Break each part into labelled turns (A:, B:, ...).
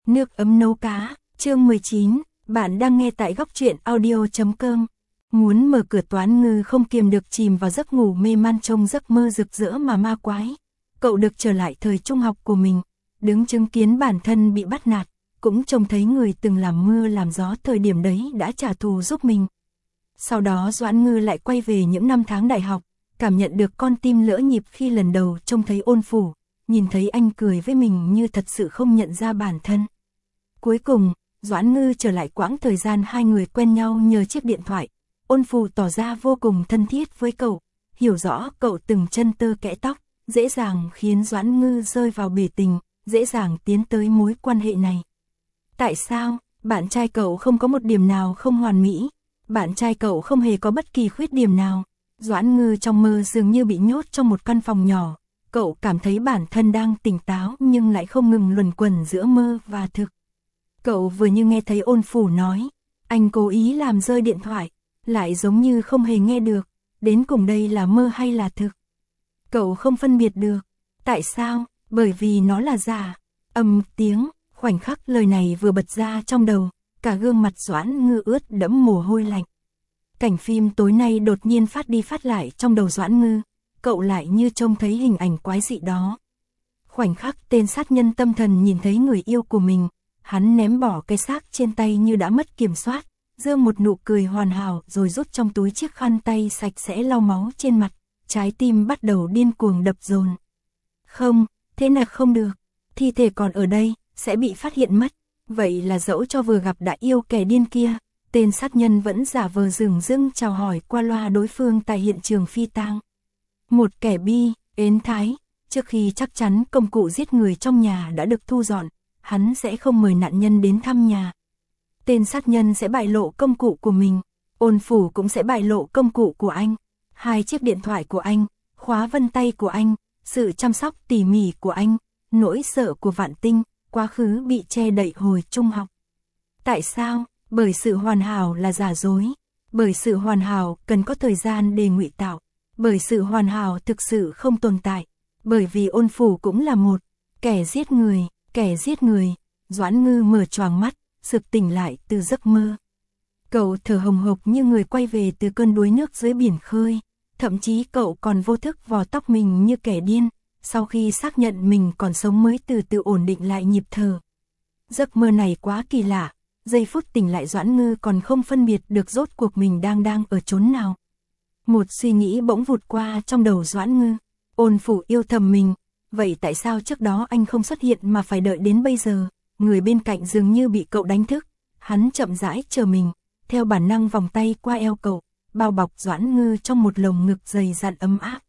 A: Nước ấm nấu cá, chương 19, bạn đang nghe tại góc truyện audio.com. Muốn mở cửa Doãn Ngư không kiềm được chìm vào giấc ngủ mê man trong giấc mơ rực rỡ mà ma quái. Cậu được trở lại thời trung học của mình, đứng chứng kiến bản thân bị bắt nạt, cũng trông thấy người từng làm mưa làm gió thời điểm đấy đã trả thù giúp mình. Sau đó Doãn Ngư lại quay về những năm tháng đại học, cảm nhận được con tim lỡ nhịp khi lần đầu trông thấy Ôn Phủ, nhìn thấy anh cười với mình như thật sự không nhận ra bản thân. Cuối cùng, Doãn Ngư trở lại quãng thời gian hai người quen nhau nhờ chiếc điện thoại. Ôn Phủ tỏ ra vô cùng thân thiết với cậu, hiểu rõ cậu từng chân tơ kẽ tóc, dễ dàng khiến Doãn Ngư rơi vào bể tình, dễ dàng tiến tới mối quan hệ này. Tại sao, bạn trai cậu không có một điểm nào không hoàn mỹ, bạn trai cậu không hề có bất kỳ khuyết điểm nào. Doãn Ngư trong mơ dường như bị nhốt trong một căn phòng nhỏ, cậu cảm thấy bản thân đang tỉnh táo nhưng lại không ngừng luẩn quẩn giữa mơ và thực. Cậu vừa như nghe thấy Ôn Phủ nói, anh cố ý làm rơi điện thoại, lại giống như không hề nghe được, đến cùng đây là mơ hay là thực. Cậu không phân biệt được, tại sao, bởi vì nó là giả. Ầm tiếng, khoảnh khắc lời này vừa bật ra trong đầu, cả gương mặt Doãn Ngư ướt đẫm mồ hôi lạnh. Cảnh phim tối nay đột nhiên phát đi phát lại trong đầu Doãn Ngư, cậu lại như trông thấy hình ảnh quái dị đó. Khoảnh khắc tên sát nhân tâm thần nhìn thấy người yêu của mình, hắn ném bỏ cái xác trên tay như đã mất kiểm soát, giơ một nụ cười hoàn hảo rồi rút trong túi chiếc khăn tay sạch sẽ lau máu trên mặt, trái tim bắt đầu điên cuồng đập dồn. Không, thế nào không được, thi thể còn ở đây, sẽ bị phát hiện mất, vậy là dẫu cho vừa gặp đã yêu kẻ điên kia, tên sát nhân vẫn giả vờ dửng dưng chào hỏi qua loa đối phương tại hiện trường phi tang. Một kẻ bi, ến thái, trước khi chắc chắn công cụ giết người trong nhà đã được thu dọn, hắn sẽ không mời nạn nhân đến thăm nhà. Tên sát nhân sẽ bại lộ công cụ của mình, Ôn Phủ cũng sẽ bại lộ công cụ của anh, hai chiếc điện thoại của anh, khóa vân tay của anh, sự chăm sóc tỉ mỉ của anh, nỗi sợ của Vạn Tinh, quá khứ bị che đậy hồi trung học. Tại sao? Bởi sự hoàn hảo là giả dối, bởi sự hoàn hảo cần có thời gian để ngụy tạo, bởi sự hoàn hảo thực sự không tồn tại, bởi vì Ôn Phủ cũng là một kẻ giết người, kẻ giết người. Doãn Ngư mở choàng mắt, sực tỉnh lại từ giấc mơ. Cậu thở hồng hộc như người quay về từ cơn đuối nước dưới biển khơi, thậm chí cậu còn vô thức vò tóc mình như kẻ điên, sau khi xác nhận mình còn sống mới từ từ ổn định lại nhịp thở. Giấc mơ này quá kỳ lạ, giây phút tỉnh lại Doãn Ngư còn không phân biệt được rốt cuộc mình đang ở chốn nào. Một suy nghĩ bỗng vụt qua trong đầu Doãn Ngư, Ôn Phủ yêu thầm mình, vậy tại sao trước đó anh không xuất hiện mà phải đợi đến bây giờ? Người bên cạnh dường như bị cậu đánh thức, hắn chậm rãi chờ mình, theo bản năng vòng tay qua eo cậu, bao bọc Doãn Ngư trong một lồng ngực dày dặn ấm áp.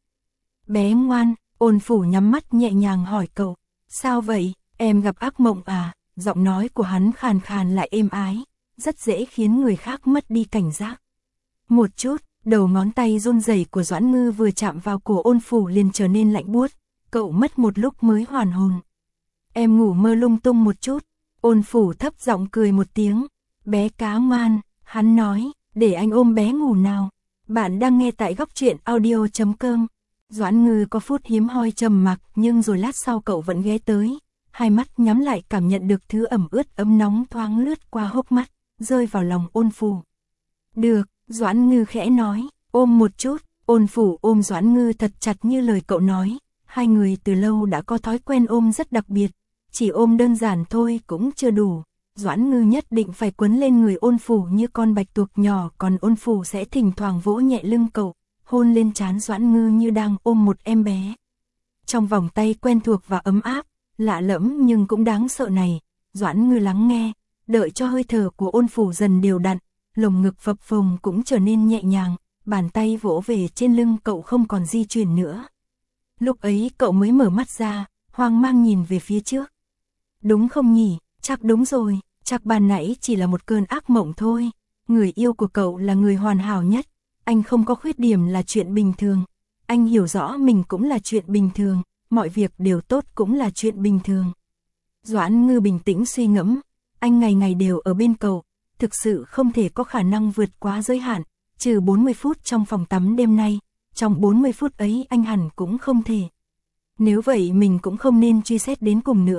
A: Bé ngoan, Ôn Phủ nhắm mắt nhẹ nhàng hỏi cậu, sao vậy, em gặp ác mộng à? Giọng nói của hắn khàn khàn lại êm ái, rất dễ khiến người khác mất đi cảnh giác. Một chút, đầu ngón tay run rẩy của Doãn Ngư vừa chạm vào cổ Ôn Phủ liền trở nên lạnh buốt, cậu mất một lúc mới hoàn hồn. Em ngủ mơ lung tung một chút, Ôn Phủ thấp giọng cười một tiếng, bé cá ngoan, hắn nói, để anh ôm bé ngủ nào. Bạn đang nghe tại góc truyện audio.com. Doãn Ngư có phút hiếm hoi trầm mặc nhưng rồi lát sau cậu vẫn ghé tới, hai mắt nhắm lại cảm nhận được thứ ẩm ướt ấm nóng thoáng lướt qua hốc mắt, rơi vào lòng Ôn Phủ. Được, Doãn Ngư khẽ nói, ôm một chút. Ôn Phủ ôm Doãn Ngư thật chặt như lời cậu nói, hai người từ lâu đã có thói quen ôm rất đặc biệt, chỉ ôm đơn giản thôi cũng chưa đủ. Doãn Ngư nhất định phải quấn lên người Ôn Phủ như con bạch tuộc nhỏ, còn Ôn Phủ sẽ thỉnh thoảng vỗ nhẹ lưng cậu, hôn lên trán Doãn Ngư như đang ôm một em bé. Trong vòng tay quen thuộc và ấm áp, lạ lẫm nhưng cũng đáng sợ này, Doãn Ngư lắng nghe, đợi cho hơi thở của Ôn Phủ dần đều đặn, lồng ngực phập phồng cũng trở nên nhẹ nhàng, bàn tay vỗ về trên lưng cậu không còn di chuyển nữa. Lúc ấy cậu mới mở mắt ra, hoang mang nhìn về phía trước. Đúng không nhỉ, chắc đúng rồi, chắc ban nãy chỉ là một cơn ác mộng thôi. Người yêu của cậu là người hoàn hảo nhất, anh không có khuyết điểm là chuyện bình thường. Anh hiểu rõ mình cũng là chuyện bình thường, mọi việc đều tốt cũng là chuyện bình thường. Doãn Ngư bình tĩnh suy ngẫm, anh ngày ngày đều ở bên cậu, thực sự không thể có khả năng vượt quá giới hạn, trừ 40 phút trong phòng tắm đêm nay, trong 40 phút ấy anh hẳn cũng không thể. Nếu vậy mình cũng không nên truy xét đến cùng nữa,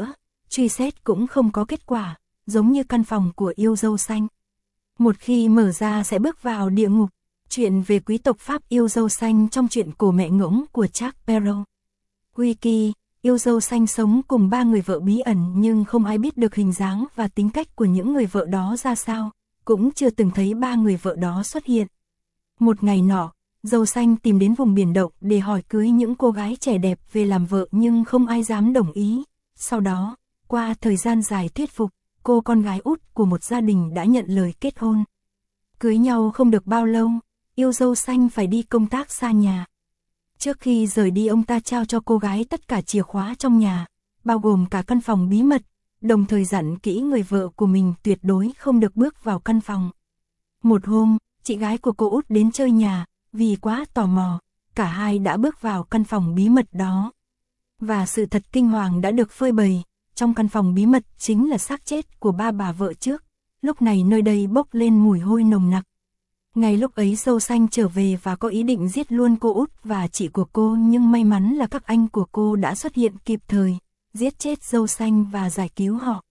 A: truy xét cũng không có kết quả, giống như căn phòng của yêu dâu xanh. Một khi mở ra sẽ bước vào địa ngục. Chuyện về quý tộc Pháp yêu dâu xanh trong truyện cổ mẹ ngỗng của Jack Barrow. Wiki, yêu dâu xanh sống cùng 3 người vợ bí ẩn nhưng không ai biết được hình dáng và tính cách của những người vợ đó ra sao, cũng chưa từng thấy 3 người vợ đó xuất hiện. Một ngày nọ, dâu xanh tìm đến vùng biển động để hỏi cưới những cô gái trẻ đẹp về làm vợ nhưng không ai dám đồng ý. Sau đó, qua thời gian dài thuyết phục, cô con gái út của một gia đình đã nhận lời kết hôn. Cưới nhau không được bao lâu, yêu dâu xanh phải đi công tác xa nhà. Trước khi rời đi ông ta trao cho cô gái tất cả chìa khóa trong nhà, bao gồm cả căn phòng bí mật, đồng thời dặn kỹ người vợ của mình tuyệt đối không được bước vào căn phòng. Một hôm, chị gái của cô út đến chơi nhà, vì quá tò mò, cả hai đã bước vào căn phòng bí mật đó. Và sự thật kinh hoàng đã được phơi bày, trong căn phòng bí mật chính là xác chết của 3 bà vợ trước, lúc này nơi đây bốc lên mùi hôi nồng nặc. Ngay lúc ấy dâu xanh trở về và có ý định giết luôn cô út và chị của cô nhưng may mắn là các anh của cô đã xuất hiện kịp thời, giết chết dâu xanh và giải cứu họ.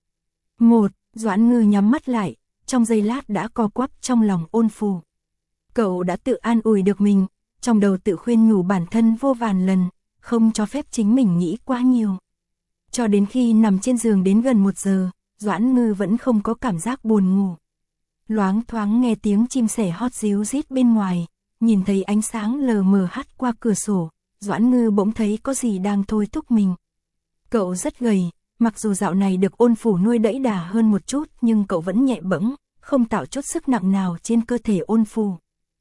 A: Doãn Ngư nhắm mắt lại, trong giây lát đã co quắp trong lòng Ôn Phù. Cậu đã tự an ủi được mình, trong đầu tự khuyên nhủ bản thân vô vàn lần, không cho phép chính mình nghĩ quá nhiều. Cho đến khi nằm trên giường đến gần 1 giờ, Doãn Ngư vẫn không có cảm giác buồn ngủ. Loáng thoáng nghe tiếng chim sẻ hót ríu rít bên ngoài, nhìn thấy ánh sáng lờ mờ hắt qua cửa sổ, Doãn Ngư bỗng thấy có gì đang thôi thúc mình. Cậu rất gầy, mặc dù dạo này được Ôn Phủ nuôi đẫy đà hơn một chút nhưng cậu vẫn nhẹ bẫng, không tạo chút sức nặng nào trên cơ thể Ôn Phủ.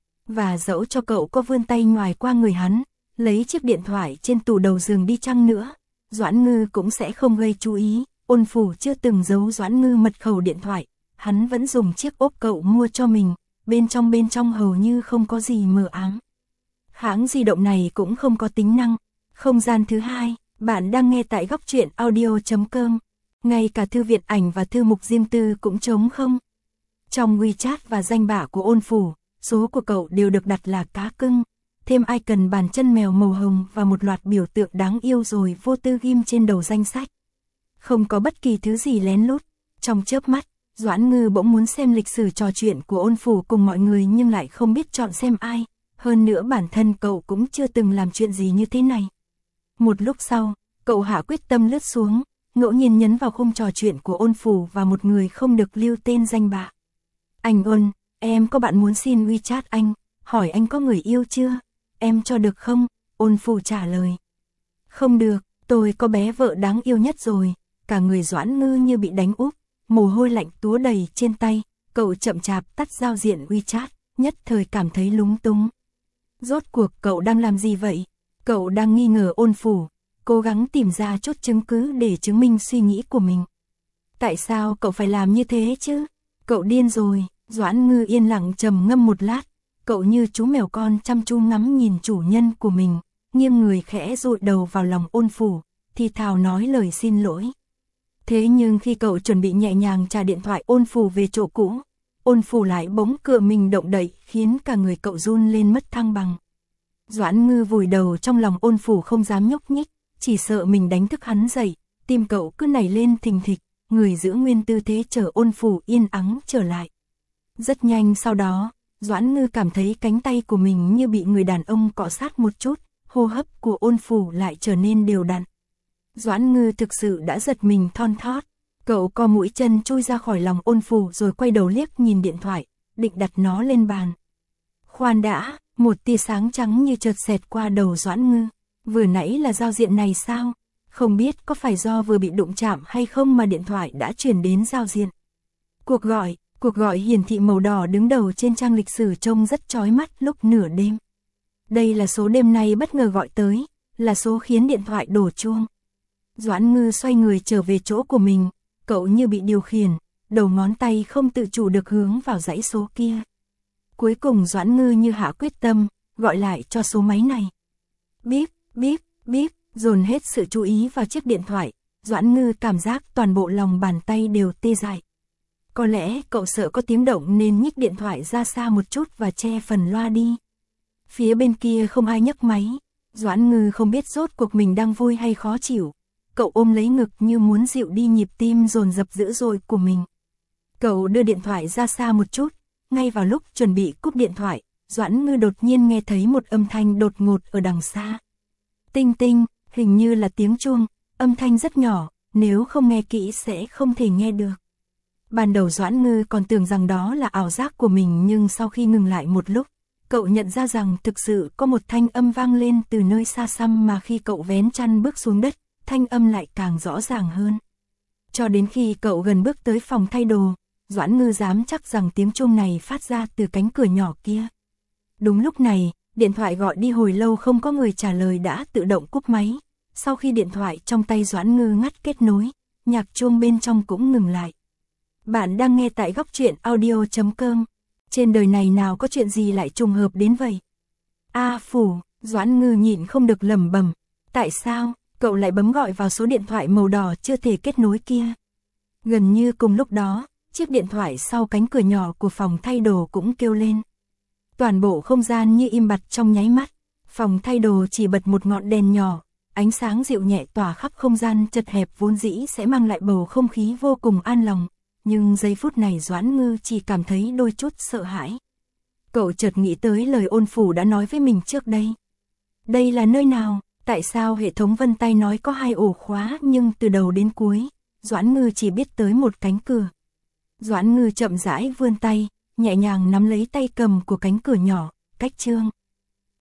A: Và dẫu cho cậu có vươn tay ngoài qua người hắn, lấy chiếc điện thoại trên tủ đầu giường đi chăng nữa, Doãn Ngư cũng sẽ không gây chú ý. Ôn Phủ chưa từng giấu Doãn Ngư mật khẩu điện thoại, hắn vẫn dùng chiếc ốp cậu mua cho mình, bên trong hầu như không có gì mờ ám. Hãng di động này cũng không có tính năng không gian thứ hai. Bạn đang nghe tại góc truyện audio.com. Ngay cả thư viện ảnh và thư mục riêng tư cũng trống không. Trong WeChat và danh bạ của Ôn Phủ, số của cậu đều được đặt là cá cưng, thêm icon bàn chân mèo màu hồng và một loạt biểu tượng đáng yêu rồi vô tư ghim trên đầu danh sách. Không có bất kỳ thứ gì lén lút. Trong chớp mắt, Doãn Ngư bỗng muốn xem lịch sử trò chuyện của Ôn Phủ cùng mọi người nhưng lại không biết chọn xem ai. Hơn nữa bản thân cậu cũng chưa từng làm chuyện gì như thế này. Một lúc sau, cậu hạ quyết tâm lướt xuống, ngẫu nhiên nhấn vào khung trò chuyện của Ôn Phủ và một người không được lưu tên danh bạ. Anh Ôn, em có bạn muốn xin WeChat anh, hỏi anh có người yêu chưa? Em cho được không? Ôn Phủ trả lời. Không được, tôi có bé vợ đáng yêu nhất rồi. Cả người Doãn Ngư như bị đánh úp, mồ hôi lạnh túa đầy trên tay, cậu chậm chạp tắt giao diện WeChat, nhất thời cảm thấy lúng túng. Rốt cuộc cậu đang làm gì vậy? Cậu đang nghi ngờ Ôn Phủ, cố gắng tìm ra chút chứng cứ để chứng minh suy nghĩ của mình. Tại sao cậu phải làm như thế chứ? Cậu điên rồi. Doãn Ngư yên lặng trầm ngâm một lát, cậu như chú mèo con chăm chú ngắm nhìn chủ nhân của mình, nghiêng người khẽ dụi đầu vào lòng Ôn Phủ, thì thào nói lời xin lỗi. Thế nhưng khi cậu chuẩn bị nhẹ nhàng trả điện thoại Ôn Phủ về chỗ cũ, Ôn Phủ lại bỗng cựa mình động đậy khiến cả người cậu run lên mất thăng bằng. Doãn Ngư vùi đầu trong lòng Ôn Phủ không dám nhúc nhích, chỉ sợ mình đánh thức hắn dậy, tim cậu cứ nảy lên thình thịch, người giữ nguyên tư thế chờ Ôn Phủ yên ắng trở lại. Rất nhanh sau đó, Doãn Ngư cảm thấy cánh tay của mình như bị người đàn ông cọ sát một chút, hô hấp của Ôn Phủ lại trở nên đều đặn. Doãn Ngư thực sự đã giật mình thon thót, cậu co mũi chân chui ra khỏi lòng Ôn Phủ rồi quay đầu liếc nhìn điện thoại, định đặt nó lên bàn. Khoan đã, một tia sáng trắng như chợt xẹt qua đầu Doãn Ngư, vừa nãy là giao diện này sao? Không biết có phải do vừa bị đụng chạm hay không mà điện thoại đã chuyển đến giao diện. Cuộc gọi hiển thị màu đỏ đứng đầu trên trang lịch sử trông rất chói mắt lúc nửa đêm. Đây là số đêm nay bất ngờ gọi tới, là số khiến điện thoại đổ chuông. Doãn Ngư xoay người trở về chỗ của mình, cậu như bị điều khiển, đầu ngón tay không tự chủ được hướng vào dãy số kia. Cuối cùng Doãn Ngư như hạ quyết tâm, gọi lại cho số máy này. Bíp, bíp, bíp, dồn hết sự chú ý vào chiếc điện thoại, Doãn Ngư cảm giác toàn bộ lòng bàn tay đều tê dại. Có lẽ cậu sợ có tiếng động nên nhích điện thoại ra xa một chút và che phần loa đi. Phía bên kia không ai nhấc máy, Doãn Ngư không biết rốt cuộc mình đang vui hay khó chịu. cậu ôm lấy ngực như muốn dịu đi nhịp tim dồn dập dữ dội của mình. Cậu đưa điện thoại ra xa một chút, ngay vào lúc chuẩn bị cúp điện thoại, Doãn Ngư đột nhiên nghe thấy một âm thanh đột ngột ở đằng xa. Tinh tinh, hình như là tiếng chuông, âm thanh rất nhỏ, nếu không nghe kỹ sẽ không thể nghe được. Ban đầu Doãn Ngư còn tưởng rằng đó là ảo giác của mình, nhưng sau khi ngừng lại một lúc, cậu nhận ra rằng thực sự có một thanh âm vang lên từ nơi xa xăm, mà khi cậu vén chăn bước xuống đất, thanh âm lại càng rõ ràng hơn. Cho đến khi cậu gần bước tới phòng thay đồ, Doãn Ngư dám chắc rằng tiếng chuông này phát ra từ cánh cửa nhỏ kia. Đúng lúc này, điện thoại gọi đi hồi lâu không có người trả lời đã tự động cúp máy. Sau khi điện thoại trong tay Doãn Ngư ngắt kết nối, nhạc chuông bên trong cũng ngừng lại. Bạn đang nghe tại Góc Truyện Audio.com. Trên đời này nào có chuyện gì lại trùng hợp đến vậy? Phủ, Doãn Ngư nhịn không được lẩm bẩm. Tại sao, cậu lại bấm gọi vào số điện thoại màu đỏ chưa thể kết nối kia? Gần như cùng lúc đó, chiếc điện thoại sau cánh cửa nhỏ của phòng thay đồ cũng kêu lên. Toàn bộ không gian như im bặt trong nháy mắt. Phòng thay đồ chỉ bật một ngọn đèn nhỏ, ánh sáng dịu nhẹ tỏa khắp không gian chật hẹp vốn dĩ sẽ mang lại bầu không khí vô cùng an lòng. Nhưng giây phút này Doãn Ngư chỉ cảm thấy đôi chút sợ hãi. Cậu chợt nghĩ tới lời Ôn Phủ đã nói với mình trước đây. Đây là nơi nào? Tại sao hệ thống vân tay nói có 2 ổ khóa, nhưng từ đầu đến cuối, Doãn Ngư chỉ biết tới một cánh cửa. Doãn Ngư chậm rãi vươn tay, nhẹ nhàng nắm lấy tay cầm của cánh cửa nhỏ, cách chương.